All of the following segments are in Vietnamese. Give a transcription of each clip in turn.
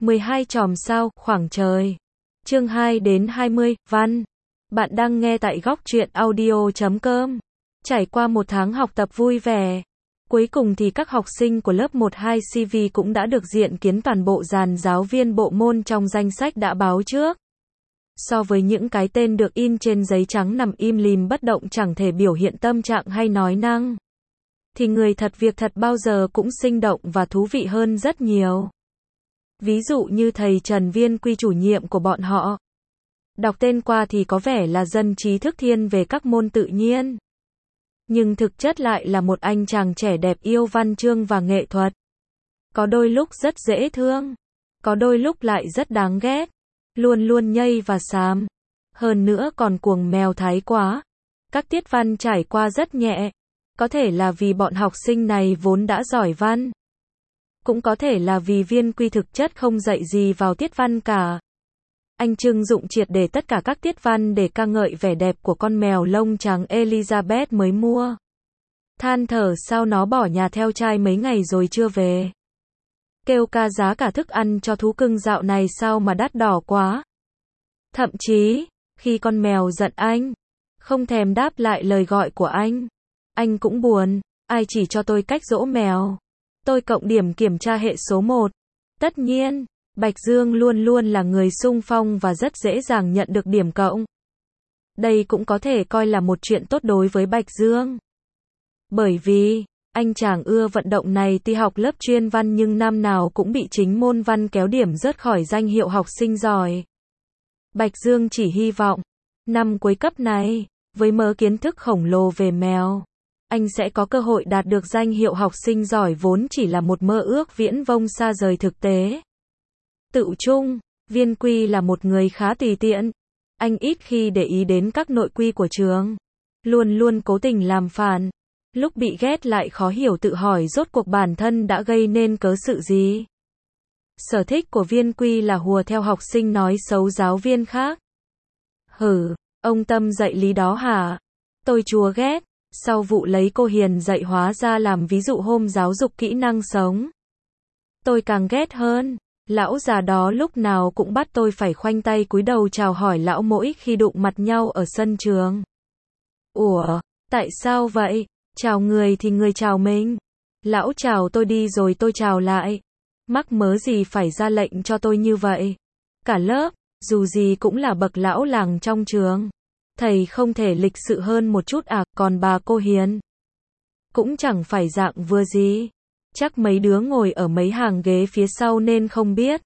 12 chòm sao, khoảng trời. Chương 2 đến 20, văn. Bạn đang nghe tại góc truyện audio.com. Trải qua một tháng học tập vui vẻ, cuối cùng thì các học sinh của lớp 1-2 CV cũng đã được diện kiến toàn bộ dàn giáo viên bộ môn trong danh sách đã báo trước. So với những cái tên được in trên giấy trắng nằm im lìm bất động chẳng thể biểu hiện tâm trạng hay nói năng, thì người thật việc thật bao giờ cũng sinh động và thú vị hơn rất nhiều. Ví dụ như thầy Trần Viên Quy chủ nhiệm của bọn họ. Đọc tên qua thì có vẻ là dân trí thức thiên về các môn tự nhiên, nhưng thực chất lại là một anh chàng trẻ đẹp yêu văn chương và nghệ thuật. Có đôi lúc rất dễ thương, có đôi lúc lại rất đáng ghét, luôn luôn nhây và xám. Hơn nữa còn cuồng mèo thái quá. Các tiết văn trải qua rất nhẹ. Có thể là vì bọn học sinh này vốn đã giỏi văn. Cũng có thể là vì Viên Quy thực chất không dạy gì vào tiết văn cả. Anh trưng dụng triệt để tất cả các tiết văn để ca ngợi vẻ đẹp của con mèo lông trắng Elizabeth mới mua. Than thở sao nó bỏ nhà theo trai mấy ngày rồi chưa về. Kêu ca giá cả thức ăn cho thú cưng dạo này sao mà đắt đỏ quá. Thậm chí, khi con mèo giận anh, không thèm đáp lại lời gọi của anh cũng buồn. Ai chỉ cho tôi cách dỗ mèo? Tôi cộng điểm kiểm tra hệ số 1. Tất nhiên, Bạch Dương luôn luôn là người xung phong và rất dễ dàng nhận được điểm cộng. Đây cũng có thể coi là một chuyện tốt đối với Bạch Dương. Bởi vì, anh chàng ưa vận động này tuy học lớp chuyên văn nhưng năm nào cũng bị chính môn văn kéo điểm rớt khỏi danh hiệu học sinh giỏi. Bạch Dương chỉ hy vọng, năm cuối cấp này, với mớ kiến thức khổng lồ về mèo, anh sẽ có cơ hội đạt được danh hiệu học sinh giỏi vốn chỉ là một mơ ước viễn vông xa rời thực tế. Tự chung, Viên Quy là một người khá tùy tiện. Anh ít khi để ý đến các nội quy của trường. Luôn luôn cố tình làm phản. Lúc bị ghét lại khó hiểu tự hỏi rốt cuộc bản thân đã gây nên cớ sự gì. Sở thích của Viên Quy là hùa theo học sinh nói xấu giáo viên khác. Hử, ông Tâm dạy lý đó hả? Tôi chúa ghét. Sau vụ lấy cô Hiền dạy hóa ra làm ví dụ hôm giáo dục kỹ năng sống. Tôi càng ghét hơn. Lão già đó lúc nào cũng bắt tôi phải khoanh tay cúi đầu chào hỏi lão mỗi khi đụng mặt nhau ở sân trường. Ủa, tại sao vậy? Chào người thì người chào mình. Lão chào tôi đi rồi tôi chào lại. Mắc mớ gì phải ra lệnh cho tôi như vậy? Cả lớp, dù gì cũng là bậc lão làng trong trường. Thầy không thể lịch sự hơn một chút à, còn bà cô Hiền cũng chẳng phải dạng vừa gì. Chắc mấy đứa ngồi ở mấy hàng ghế phía sau nên không biết.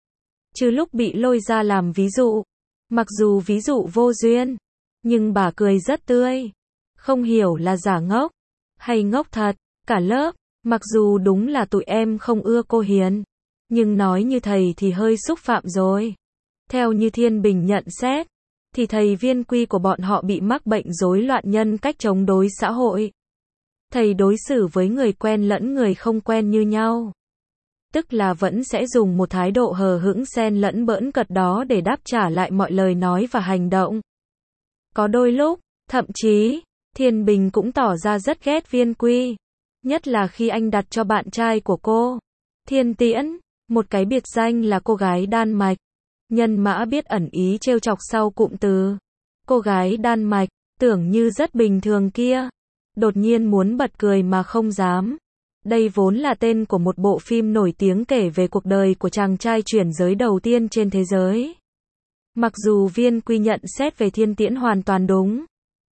Chứ lúc bị lôi ra làm ví dụ, mặc dù ví dụ vô duyên, nhưng bà cười rất tươi. Không hiểu là giả ngốc, hay ngốc thật. Cả lớp, mặc dù đúng là tụi em không ưa cô Hiền, nhưng nói như thầy thì hơi xúc phạm rồi. Theo như Thiên Bình nhận xét, thì thầy Viên Quy của bọn họ bị mắc bệnh rối loạn nhân cách chống đối xã hội. Thầy đối xử với người quen lẫn người không quen như nhau. Tức là vẫn sẽ dùng một thái độ hờ hững xen lẫn bỡn cợt đó để đáp trả lại mọi lời nói và hành động. Có đôi lúc, thậm chí, Thiên Bình cũng tỏ ra rất ghét Viên Quy. Nhất là khi anh đặt cho bạn trai của cô, Thiên Tiễn, một cái biệt danh là cô gái Đan Mạch. Nhân mã biết ẩn ý trêu chọc sau cụm từ cô gái Đan Mạch, tưởng như rất bình thường kia. Đột nhiên muốn bật cười mà không dám. Đây vốn là tên của một bộ phim nổi tiếng kể về cuộc đời của chàng trai chuyển giới đầu tiên trên thế giới. Mặc dù Viên Quy nhận xét về Thiên Tiễn hoàn toàn đúng,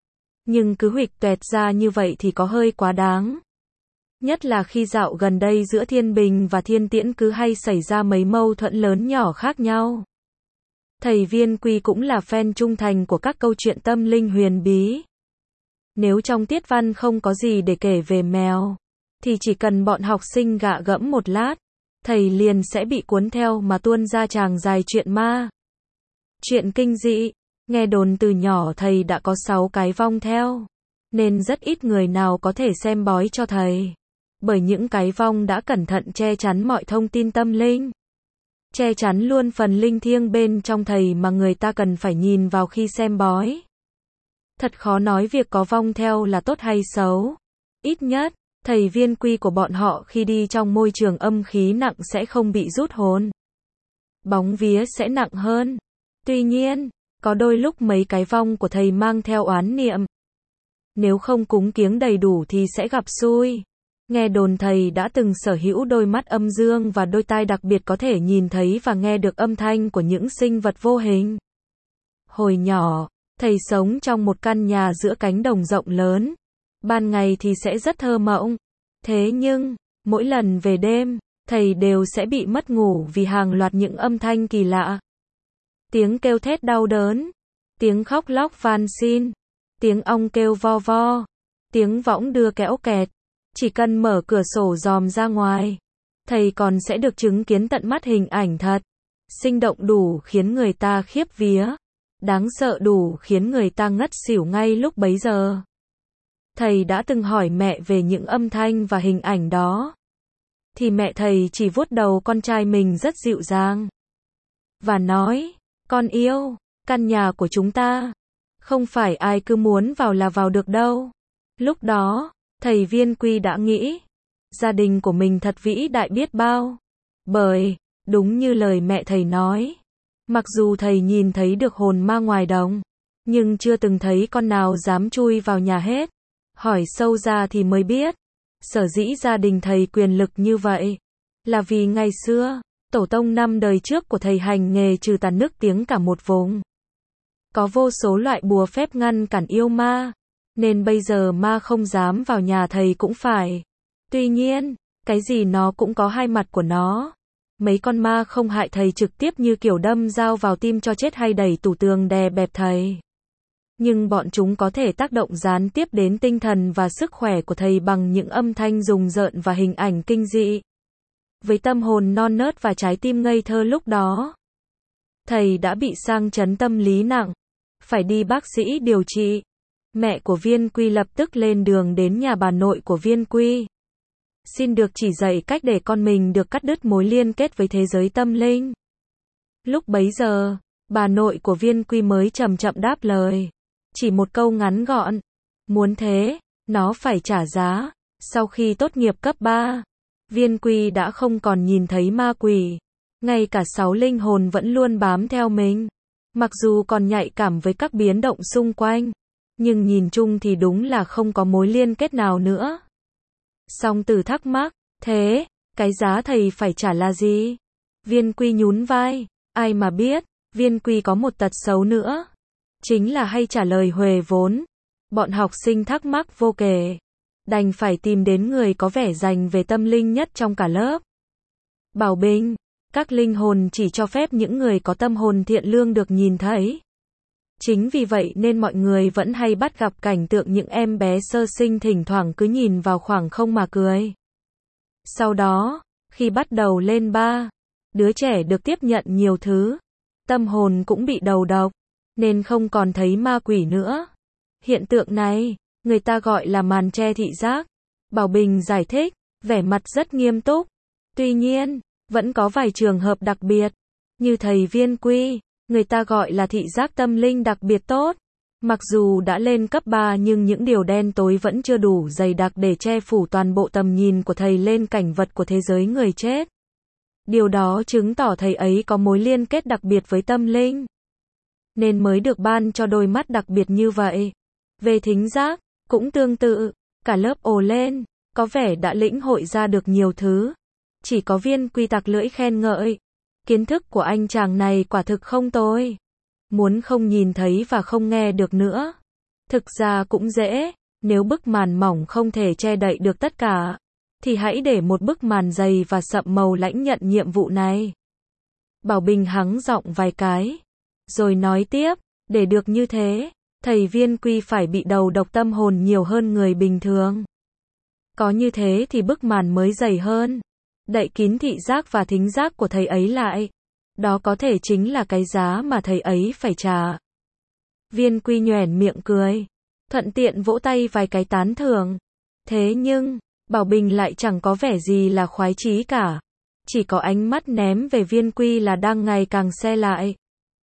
nhưng cứ huỵch toẹt ra như vậy thì có hơi quá đáng. Nhất là khi dạo gần đây giữa Thiên Bình và Thiên Tiễn cứ hay xảy ra mấy mâu thuẫn lớn nhỏ khác nhau. Thầy Viên Quy cũng là fan trung thành của các câu chuyện tâm linh huyền bí. Nếu trong tiết văn không có gì để kể về mèo, thì chỉ cần bọn học sinh gạ gẫm một lát, thầy liền sẽ bị cuốn theo mà tuôn ra tràng dài chuyện ma. Chuyện kinh dị, nghe đồn từ nhỏ thầy đã có 6 cái vong theo, nên rất ít người nào có thể xem bói cho thầy. Bởi những cái vong đã cẩn thận che chắn mọi thông tin tâm linh. Che chắn luôn phần linh thiêng bên trong thầy mà người ta cần phải nhìn vào khi xem bói. Thật khó nói việc có vong theo là tốt hay xấu. Ít nhất, thầy Viên Quy của bọn họ khi đi trong môi trường âm khí nặng sẽ không bị rút hồn. bóng vía sẽ nặng hơn. Tuy nhiên, có đôi lúc mấy cái vong của thầy mang theo oán niệm. Nếu không cúng kiếng đầy đủ thì sẽ gặp xui. Nghe đồn thầy đã từng sở hữu đôi mắt âm dương và đôi tai đặc biệt có thể nhìn thấy và nghe được âm thanh của những sinh vật vô hình. Hồi nhỏ, thầy sống trong một căn nhà giữa cánh đồng rộng lớn. Ban ngày thì sẽ rất thơ mộng. Thế nhưng, mỗi lần về đêm, thầy đều sẽ bị mất ngủ vì hàng loạt những âm thanh kỳ lạ. Tiếng kêu thét đau đớn, tiếng khóc lóc van xin, tiếng ong kêu vo vo, tiếng võng đưa kéo kẹt. Chỉ cần mở cửa sổ dòm ra ngoài, thầy còn sẽ được chứng kiến tận mắt hình ảnh thật, sinh động đủ khiến người ta khiếp vía, đáng sợ đủ khiến người ta ngất xỉu ngay lúc bấy giờ. Thầy đã từng hỏi mẹ về những âm thanh và hình ảnh đó. Thì mẹ thầy chỉ vuốt đầu con trai mình rất dịu dàng. Và nói, con yêu, căn nhà của chúng ta, không phải ai cứ muốn vào là vào được đâu. Lúc đó, thầy Viên Quy đã nghĩ, gia đình của mình thật vĩ đại biết bao. Bởi, đúng như lời mẹ thầy nói, mặc dù thầy nhìn thấy được hồn ma ngoài đồng, nhưng chưa từng thấy con nào dám chui vào nhà hết. Hỏi sâu ra thì mới biết, sở dĩ gia đình thầy quyền lực như vậy, là vì ngày xưa, tổ tông 5 đời trước của thầy hành nghề trừ tà nức tiếng cả một vùng. Có vô số loại bùa phép ngăn cản yêu ma, nên bây giờ ma không dám vào nhà thầy cũng phải. Tuy nhiên, cái gì nó cũng có hai mặt của nó. Mấy con ma không hại thầy trực tiếp như kiểu đâm dao vào tim cho chết hay đẩy tủ tường đè bẹp thầy. Nhưng bọn chúng có thể tác động gián tiếp đến tinh thần và sức khỏe của thầy bằng những âm thanh rùng rợn và hình ảnh kinh dị. Với tâm hồn non nớt và trái tim ngây thơ lúc đó, thầy đã bị sang chấn tâm lý nặng, phải đi bác sĩ điều trị. Mẹ của Viên Quy lập tức lên đường đến nhà bà nội của Viên Quy. Xin được chỉ dạy cách để con mình được cắt đứt mối liên kết với thế giới tâm linh. Lúc bấy giờ, bà nội của Viên Quy mới chậm chậm đáp lời. Chỉ một câu ngắn gọn. Muốn thế, nó phải trả giá. Sau khi tốt nghiệp cấp 3, Viên Quy đã không còn nhìn thấy ma quỷ. Ngay cả 6 linh hồn vẫn luôn bám theo mình. Mặc dù còn nhạy cảm với các biến động xung quanh, nhưng nhìn chung thì đúng là không có mối liên kết nào nữa. Song Tử thắc mắc, thế, cái giá thầy phải trả là gì? Viên Quy nhún vai, ai mà biết, Viên Quy có một tật xấu nữa. Chính là hay trả lời huề vốn. Bọn học sinh thắc mắc vô kể. Đành phải tìm đến người có vẻ rành về tâm linh nhất trong cả lớp. Bảo Bình, các linh hồn chỉ cho phép những người có tâm hồn thiện lương được nhìn thấy. Chính vì vậy nên mọi người vẫn hay bắt gặp cảnh tượng những em bé sơ sinh thỉnh thoảng cứ nhìn vào khoảng không mà cười. Sau đó, khi bắt đầu lên 3, đứa trẻ được tiếp nhận nhiều thứ. Tâm hồn cũng bị đầu độc, nên không còn thấy ma quỷ nữa. Hiện tượng này, người ta gọi là màn che thị giác. Bảo Bình giải thích, vẻ mặt rất nghiêm túc. Tuy nhiên, vẫn có vài trường hợp đặc biệt, như thầy Viên Quy, người ta gọi là thị giác tâm linh đặc biệt tốt. Mặc dù đã lên cấp 3 nhưng những điều đen tối vẫn chưa đủ dày đặc để che phủ toàn bộ tầm nhìn của thầy lên cảnh vật của thế giới người chết. Điều đó chứng tỏ thầy ấy có mối liên kết đặc biệt với tâm linh, nên mới được ban cho đôi mắt đặc biệt như vậy. Về thính giác, cũng tương tự, cả lớp ồ lên, có vẻ đã lĩnh hội ra được nhiều thứ. Chỉ có Viên Quy tặc lưỡi khen ngợi. Kiến thức của anh chàng này quả thực không tồi. Muốn không nhìn thấy và không nghe được nữa. Thực ra cũng dễ, nếu bức màn mỏng không thể che đậy được tất cả, thì hãy để một bức màn dày và sậm màu lãnh nhận nhiệm vụ này. Bảo Bình hắng giọng vài cái, rồi nói tiếp, để được như thế, thầy Viên Quy phải bị đầu độc tâm hồn nhiều hơn người bình thường. Có như thế thì bức màn mới dày hơn, đậy kín thị giác và thính giác của thầy ấy lại. Đó có thể chính là cái giá mà thầy ấy phải trả. Viên Quy nhoẻn miệng cười, thuận tiện vỗ tay vài cái tán thưởng. Thế nhưng, Bảo Bình lại chẳng có vẻ gì là khoái chí cả. Chỉ có ánh mắt ném về Viên Quy là đang ngày càng se lại.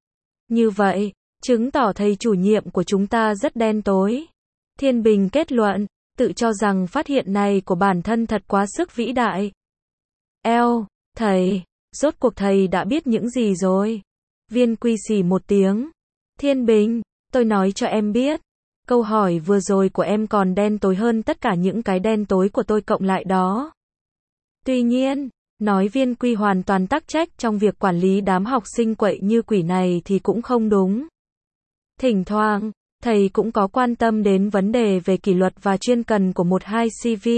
Như vậy, chứng tỏ thầy chủ nhiệm của chúng ta rất đen tối. Thiên Bình kết luận, tự cho rằng phát hiện này của bản thân thật quá sức vĩ đại. Thầy, Rốt cuộc thầy đã biết những gì rồi? Viên Quy xì một tiếng. Thiên Bình, tôi nói cho em biết. Câu hỏi vừa rồi của em còn đen tối hơn tất cả những cái đen tối của tôi cộng lại đó. Tuy nhiên, nói Viên Quy hoàn toàn tắc trách trong việc quản lý đám học sinh quậy như quỷ này thì cũng không đúng. Thỉnh thoảng, thầy cũng có quan tâm đến vấn đề về kỷ luật và chuyên cần của 12 CV.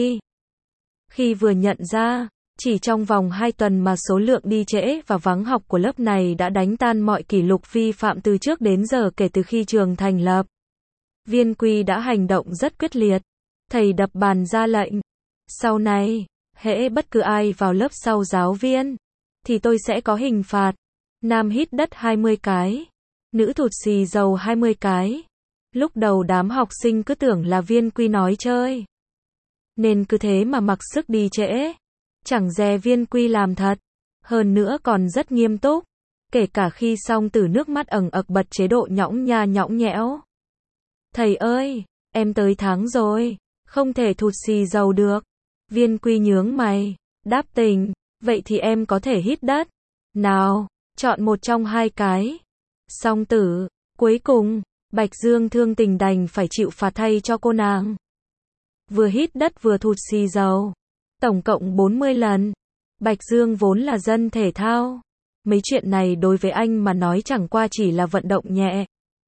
Khi vừa nhận ra, chỉ trong vòng 2 tuần mà số lượng đi trễ và vắng học của lớp này đã đánh tan mọi kỷ lục vi phạm từ trước đến giờ kể từ khi trường thành lập. Viên Quy đã hành động rất quyết liệt. Thầy đập bàn ra lệnh. Sau này, hễ bất cứ ai vào lớp sau giáo viên, thì tôi sẽ có hình phạt. Nam hít đất 20 cái. Nữ thụt xì dầu 20 cái. Lúc đầu đám học sinh cứ tưởng là Viên Quy nói chơi. Nên cứ thế mà mặc sức đi trễ. Chẳng dè Viên Quy làm thật. Hơn nữa còn rất nghiêm túc. Kể cả khi Song Tử nước mắt ẩn ực bật chế độ nhõng nha nhõng nhẽo. Thầy ơi, em tới tháng rồi. Không thể thụt xì dầu được. Viên Quy nhướng mày. Đáp tình. Vậy thì em có thể hít đất. Nào, chọn một trong 2 cái. Song Tử. Cuối cùng, Bạch Dương thương tình đành phải chịu phạt thay cho cô nàng. Vừa hít đất vừa thụt xì dầu. Tổng cộng 40 lần. Bạch Dương vốn là dân thể thao. Mấy chuyện này đối với anh mà nói chẳng qua chỉ là vận động nhẹ.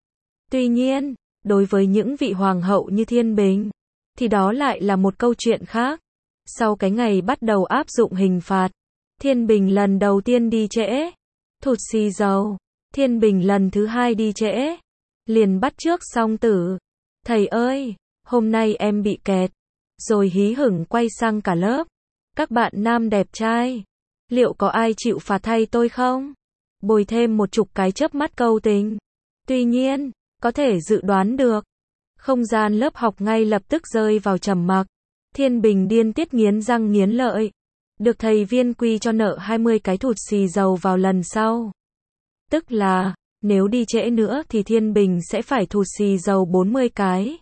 Tuy nhiên, đối với những vị hoàng hậu như Thiên Bình, thì đó lại là một câu chuyện khác. Sau cái ngày bắt đầu áp dụng hình phạt, Thiên Bình lần đầu tiên đi trễ, thụt xì dầu. Thiên Bình lần thứ 2 đi trễ, liền bắt chước Song Tử. Thầy ơi, hôm nay em bị kẹt. Rồi hí hửng quay sang cả lớp. Các bạn nam đẹp trai, liệu có ai chịu phạt thay tôi không? Bồi thêm một chục cái chớp mắt câu tình. Tuy nhiên, có thể dự đoán được, không gian lớp học ngay lập tức rơi vào trầm mặc. Thiên Bình điên tiết nghiến răng nghiến lợi. Được thầy Viên Quy cho nợ 20 cái thụt xì dầu vào lần sau. Tức là, nếu đi trễ nữa thì Thiên Bình sẽ phải thụt xì dầu 40 cái.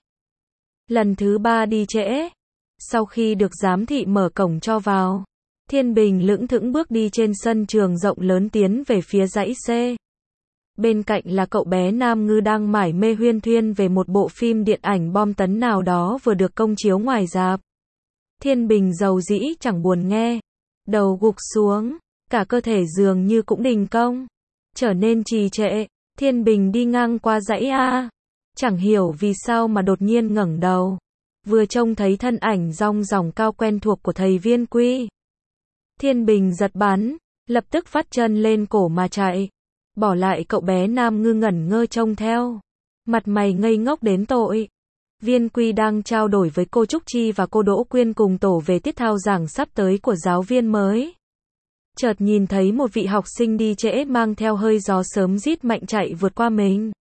Lần thứ 3 đi trễ. Sau khi được giám thị mở cổng cho vào, Thiên Bình lững thững bước đi trên sân trường rộng lớn tiến về phía dãy C. Bên cạnh là cậu bé Nam Ngư đang mải mê huyên thuyên về một bộ phim điện ảnh bom tấn nào đó vừa được công chiếu ngoài rạp. Thiên Bình dầu dĩ chẳng buồn nghe. Đầu gục xuống, cả cơ thể dường như cũng đình công. Trở nên trì trệ. Thiên Bình đi ngang qua dãy A. Chẳng hiểu vì sao mà đột nhiên ngẩng đầu. Vừa trông thấy thân ảnh rong ròng cao quen thuộc của thầy Viên Quy. Thiên Bình giật bắn, lập tức vắt chân lên cổ mà chạy. Bỏ lại cậu bé Nam Ngư ngẩn ngơ trông theo. Mặt mày ngây ngốc đến tội. Viên Quy đang trao đổi với cô Trúc Chi và cô Đỗ Quyên cùng tổ về tiết thao giảng sắp tới của giáo viên mới. Chợt nhìn thấy một vị học sinh đi trễ mang theo hơi gió sớm rít mạnh chạy vượt qua mình.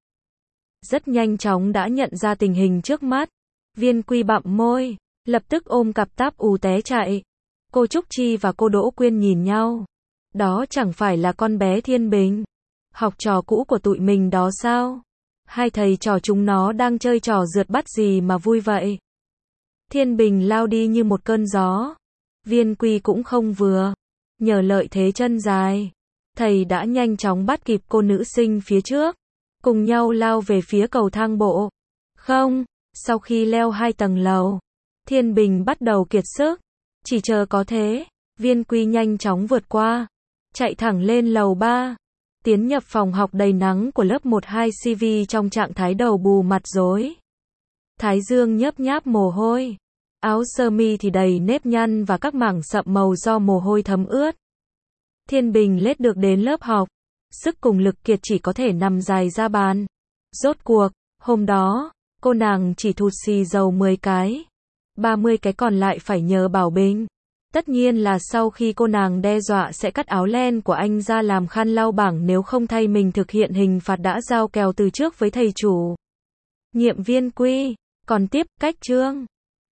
Rất nhanh chóng đã nhận ra tình hình trước mắt. Viên Quy bặm môi, lập tức ôm cặp táp ù té chạy. Cô Trúc Chi và cô Đỗ Quyên nhìn nhau. Đó chẳng phải là con bé Thiên Bình, học trò cũ của tụi mình đó sao? Hai thầy trò chúng nó đang chơi trò rượt bắt gì mà vui vậy? Thiên Bình lao đi như một cơn gió. Viên Quy cũng không vừa. Nhờ lợi thế chân dài, thầy đã nhanh chóng bắt kịp cô nữ sinh phía trước. Cùng nhau lao về phía cầu thang bộ. Không, sau khi leo 2 tầng lầu, Thiên Bình bắt đầu kiệt sức. Chỉ chờ có thế, Viên Quy nhanh chóng vượt qua. Chạy thẳng lên lầu 3. Tiến nhập phòng học đầy nắng của lớp 12 CV trong trạng thái đầu bù mặt rối. Thái dương nhấp nháp mồ hôi. Áo sơ mi thì đầy nếp nhăn và các mảng sậm màu do mồ hôi thấm ướt. Thiên Bình lết được đến lớp học. Sức cùng lực kiệt chỉ có thể nằm dài ra bàn. Rốt cuộc, hôm đó, cô nàng chỉ thụt xì dầu 10 cái. 30 cái còn lại phải nhờ Bảo Bình. Tất nhiên là sau khi cô nàng đe dọa sẽ cắt áo len của anh ra làm khăn lau bảng nếu không thay mình thực hiện hình phạt đã giao kèo từ trước với thầy chủ nhiệm Viên Quy. Còn tiếp, cách chương